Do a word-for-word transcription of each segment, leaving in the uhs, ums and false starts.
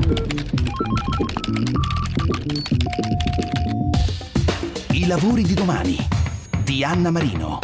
I lavori di domani di Anna Marino.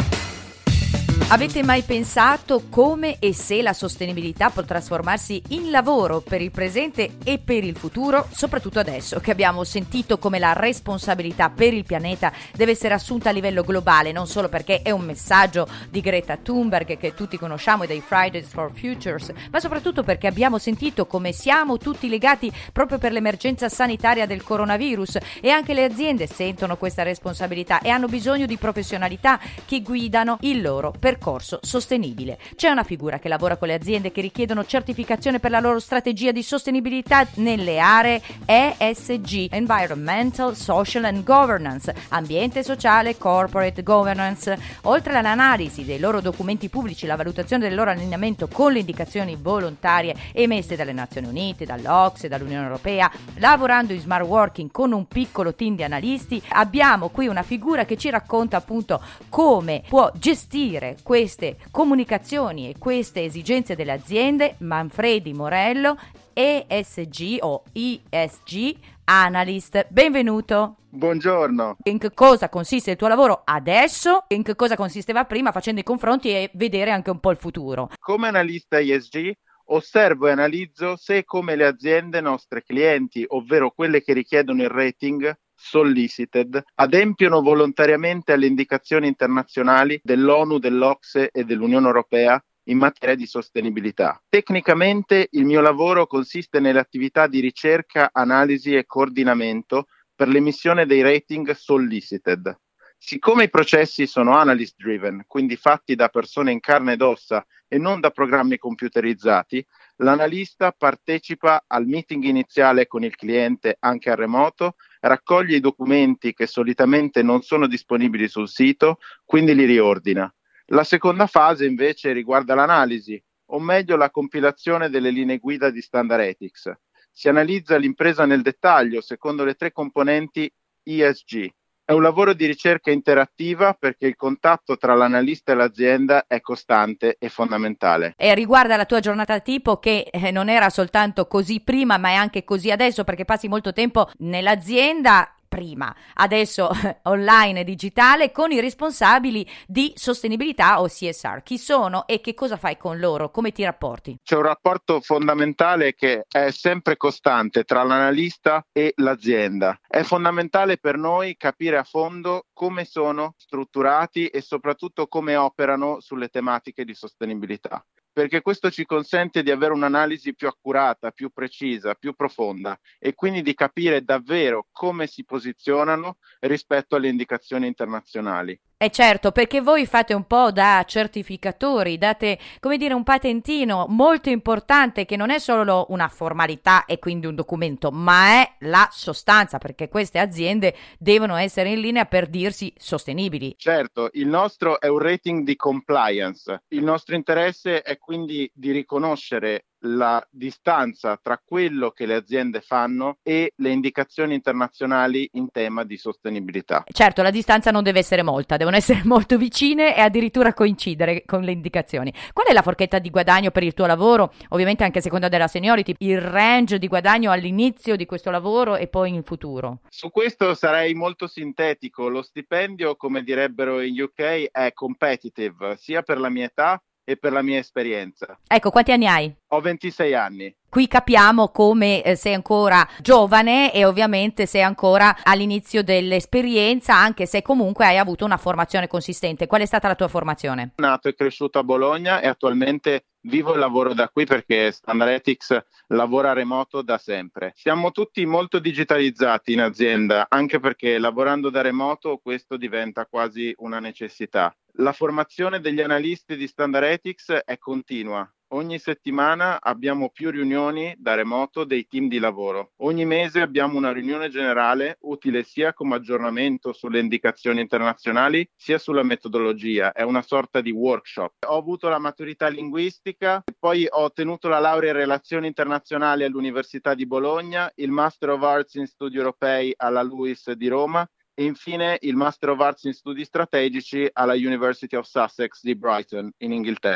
Avete mai pensato come e se la sostenibilità può trasformarsi in lavoro per il presente e per il futuro? Soprattutto adesso che abbiamo sentito come la responsabilità per il pianeta deve essere assunta a livello globale, non solo perché è un messaggio di Greta Thunberg che tutti conosciamo e dei Fridays for Futures, ma soprattutto perché abbiamo sentito come siamo tutti legati proprio per l'emergenza sanitaria del coronavirus, e anche le aziende sentono questa responsabilità e hanno bisogno di professionalità che guidano il loro percorso sostenibile. C'è una figura che lavora con le aziende che richiedono certificazione per la loro strategia di sostenibilità nelle aree E S G, Environmental, Social and Governance, ambiente sociale, corporate governance. Oltre all'analisi dei loro documenti pubblici, la valutazione del loro allineamento con le indicazioni volontarie emesse dalle Nazioni Unite, dall'O C S E, dall'Unione Europea, lavorando in smart working con un piccolo team di analisti, abbiamo qui una figura che ci racconta appunto come può gestire queste comunicazioni e queste esigenze delle aziende. Manfredi Morello, E S G o E S G Analyst. Benvenuto. Buongiorno. In che cosa consiste il tuo lavoro adesso? In che cosa consisteva prima, facendo i confronti e vedere anche un po' il futuro? Come analista E S G osservo e analizzo se, come le aziende nostre clienti, ovvero quelle che richiedono il rating solicited, adempiono volontariamente alle indicazioni internazionali dell'ONU, dell'O C S E e dell'Unione Europea in materia di sostenibilità. Tecnicamente il mio lavoro consiste nelle attività di ricerca, analisi e coordinamento per l'emissione dei rating solicited. Siccome i processi sono analyst driven, quindi fatti da persone in carne ed ossa e non da programmi computerizzati, l'analista partecipa al meeting iniziale con il cliente anche a remoto, raccoglie i documenti che solitamente non sono disponibili sul sito, quindi li riordina. La seconda fase invece riguarda l'analisi, o meglio la compilazione delle linee guida di Standard Ethics. Si analizza l'impresa nel dettaglio secondo le tre componenti E S G. È un lavoro di ricerca interattiva perché il contatto tra l'analista e l'azienda è costante e fondamentale. E riguarda la tua giornata tipo, che eh, non era soltanto così prima, ma è anche così adesso, perché passi molto tempo nell'azienda prima, adesso online e digitale, con i responsabili di sostenibilità o C S R. Chi sono e che cosa fai con loro? Come ti rapporti? C'è un rapporto fondamentale che è sempre costante tra l'analista e l'azienda. È fondamentale per noi capire a fondo come sono strutturati e soprattutto come operano sulle tematiche di sostenibilità, perché questo ci consente di avere un'analisi più accurata, più precisa, più profonda e quindi di capire davvero come si posizionano rispetto alle indicazioni internazionali. Eh certo, perché voi fate un po' da certificatori, date, come dire, un patentino molto importante che non è solo una formalità e quindi un documento, ma è la sostanza, perché queste aziende devono essere in linea per dirsi sostenibili. Certo, il nostro è un rating di compliance. Il nostro interesse è quindi di riconoscere la distanza tra quello che le aziende fanno e le indicazioni internazionali in tema di sostenibilità. Certo, la distanza non deve essere molta, devono essere molto vicine e addirittura coincidere con le indicazioni. Qual è la forchetta di guadagno per il tuo lavoro? Ovviamente anche a seconda della seniority, il range di guadagno all'inizio di questo lavoro e poi in futuro. Su questo sarei molto sintetico. Lo stipendio, come direbbero in U K, è competitive, sia per la mia età e per la mia esperienza. Ecco, quanti anni hai? Ho ventisei anni. Qui capiamo come eh, sei ancora giovane e ovviamente sei ancora all'inizio dell'esperienza, anche se comunque hai avuto una formazione consistente. Qual è stata la tua formazione? Nato e cresciuto a Bologna e attualmente vivo e lavoro da qui perché Standard Ethics lavora remoto da sempre. Siamo tutti molto digitalizzati in azienda, anche perché lavorando da remoto questo diventa quasi una necessità. La formazione degli analisti di Standard Ethics è continua. Ogni settimana abbiamo più riunioni da remoto dei team di lavoro. Ogni mese abbiamo una riunione generale utile sia come aggiornamento sulle indicazioni internazionali sia sulla metodologia. È una sorta di workshop. Ho avuto la maturità linguistica, poi ho ottenuto la laurea in relazioni internazionali all'Università di Bologna, il Master of Arts in Studi Europei alla LUISS di Roma e infine il Master of Arts in Studi Strategici alla University of Sussex di Brighton in Inghilterra.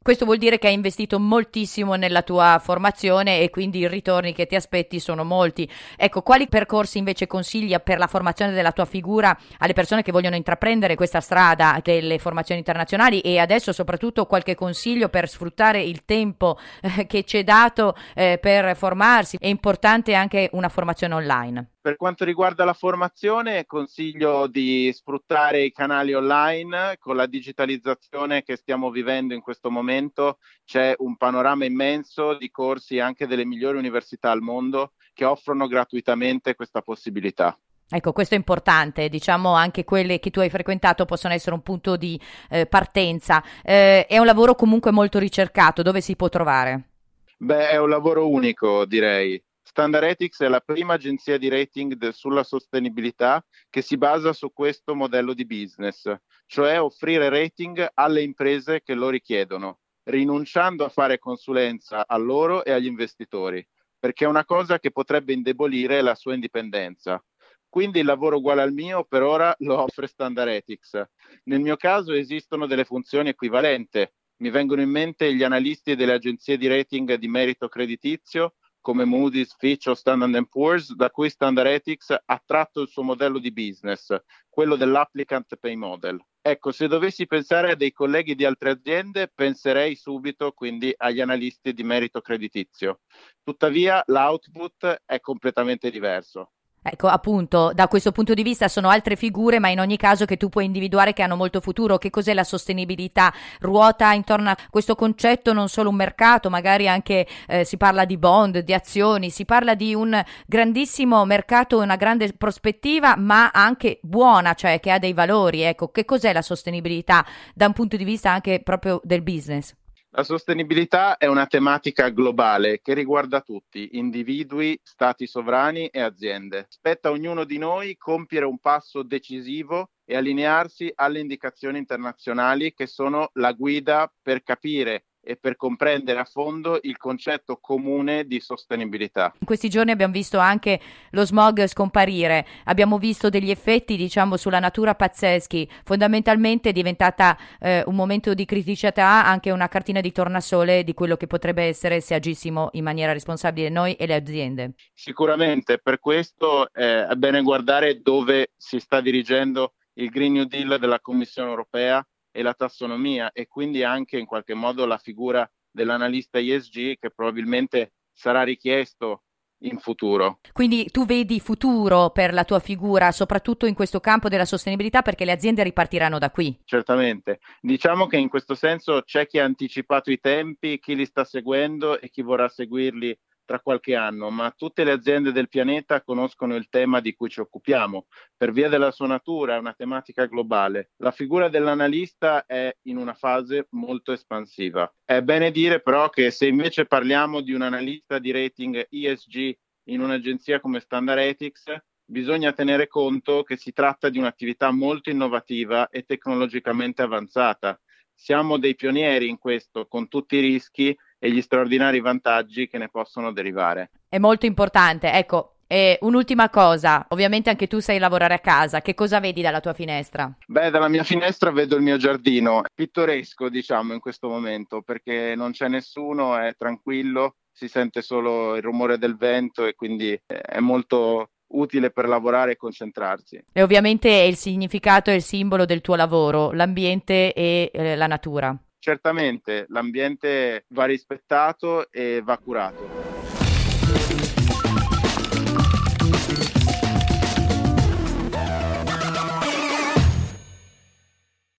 Questo vuol dire che hai investito moltissimo nella tua formazione e quindi i ritorni che ti aspetti sono molti. Ecco, quali percorsi invece consiglia per la formazione della tua figura alle persone che vogliono intraprendere questa strada delle formazioni internazionali, e adesso soprattutto qualche consiglio per sfruttare il tempo eh, che ci è dato eh, per formarsi? È importante anche una formazione online. Per quanto riguarda la formazione, consiglio di sfruttare i canali online. Con la digitalizzazione che stiamo vivendo in questo momento c'è un panorama immenso di corsi anche delle migliori università al mondo che offrono gratuitamente questa possibilità. Ecco, questo è importante, diciamo anche quelle che tu hai frequentato possono essere un punto di eh, partenza. Eh, è un lavoro comunque molto ricercato, dove si può trovare? Beh, è un lavoro unico, direi. Standardetics è la prima agenzia di rating de- sulla sostenibilità che si basa su questo modello di business, cioè offrire rating alle imprese che lo richiedono, rinunciando a fare consulenza a loro e agli investitori, perché è una cosa che potrebbe indebolire la sua indipendenza. Quindi il lavoro uguale al mio per ora lo offre Standardetics. Nel mio caso esistono delle funzioni equivalenti. Mi vengono in mente gli analisti delle agenzie di rating di merito creditizio come Moody's, Fitch o Standard and Poor's, da cui Standardetics ha tratto il suo modello di business, quello dell'applicant pay model. Ecco, se dovessi pensare a dei colleghi di altre aziende, penserei subito quindi agli analisti di merito creditizio. Tuttavia, l'output è completamente diverso. Ecco, appunto, da questo punto di vista sono altre figure, ma in ogni caso che tu puoi individuare che hanno molto futuro. Che cos'è la sostenibilità? Ruota intorno a questo concetto non solo un mercato, magari anche eh, si parla di bond, di azioni, si parla di un grandissimo mercato, una grande prospettiva, ma anche buona, cioè che ha dei valori. Ecco, che cos'è la sostenibilità da un punto di vista anche proprio del business? La sostenibilità è una tematica globale che riguarda tutti, individui, stati sovrani e aziende. Spetta a ognuno di noi compiere un passo decisivo e allinearsi alle indicazioni internazionali che sono la guida per capire e per comprendere a fondo il concetto comune di sostenibilità. In questi giorni abbiamo visto anche lo smog scomparire, abbiamo visto degli effetti, diciamo, sulla natura pazzeschi. Fondamentalmente è diventata eh, un momento di criticità, anche una cartina di tornasole di quello che potrebbe essere se agissimo in maniera responsabile noi e le aziende. Sicuramente, per questo eh, è bene guardare dove si sta dirigendo il Green New Deal della Commissione europea e la tassonomia, e quindi anche in qualche modo la figura dell'analista E S G che probabilmente sarà richiesto in futuro. Quindi tu vedi futuro per la tua figura, soprattutto in questo campo della sostenibilità, perché le aziende ripartiranno da qui. Certamente. Diciamo che in questo senso c'è chi ha anticipato i tempi, chi li sta seguendo e chi vorrà seguirli tra qualche anno, ma tutte le aziende del pianeta conoscono il tema di cui ci occupiamo. Per via della sua natura è una tematica globale. La figura dell'analista è in una fase molto espansiva. È bene dire però che se invece parliamo di un analista di rating E S G in un'agenzia come Standardetics, bisogna tenere conto che si tratta di un'attività molto innovativa e tecnologicamente avanzata. Siamo dei pionieri in questo, con tutti i rischi e gli straordinari vantaggi che ne possono derivare. È molto importante. Ecco, e un'ultima cosa, ovviamente anche tu sai lavorare a casa, che cosa vedi dalla tua finestra? Beh, dalla mia finestra vedo il mio giardino, pittoresco diciamo in questo momento, perché non c'è nessuno, è tranquillo, si sente solo il rumore del vento e quindi è molto utile per lavorare e concentrarsi. E ovviamente è il significato e il simbolo del tuo lavoro, l'ambiente e eh, la natura. Certamente l'ambiente va rispettato e va curato.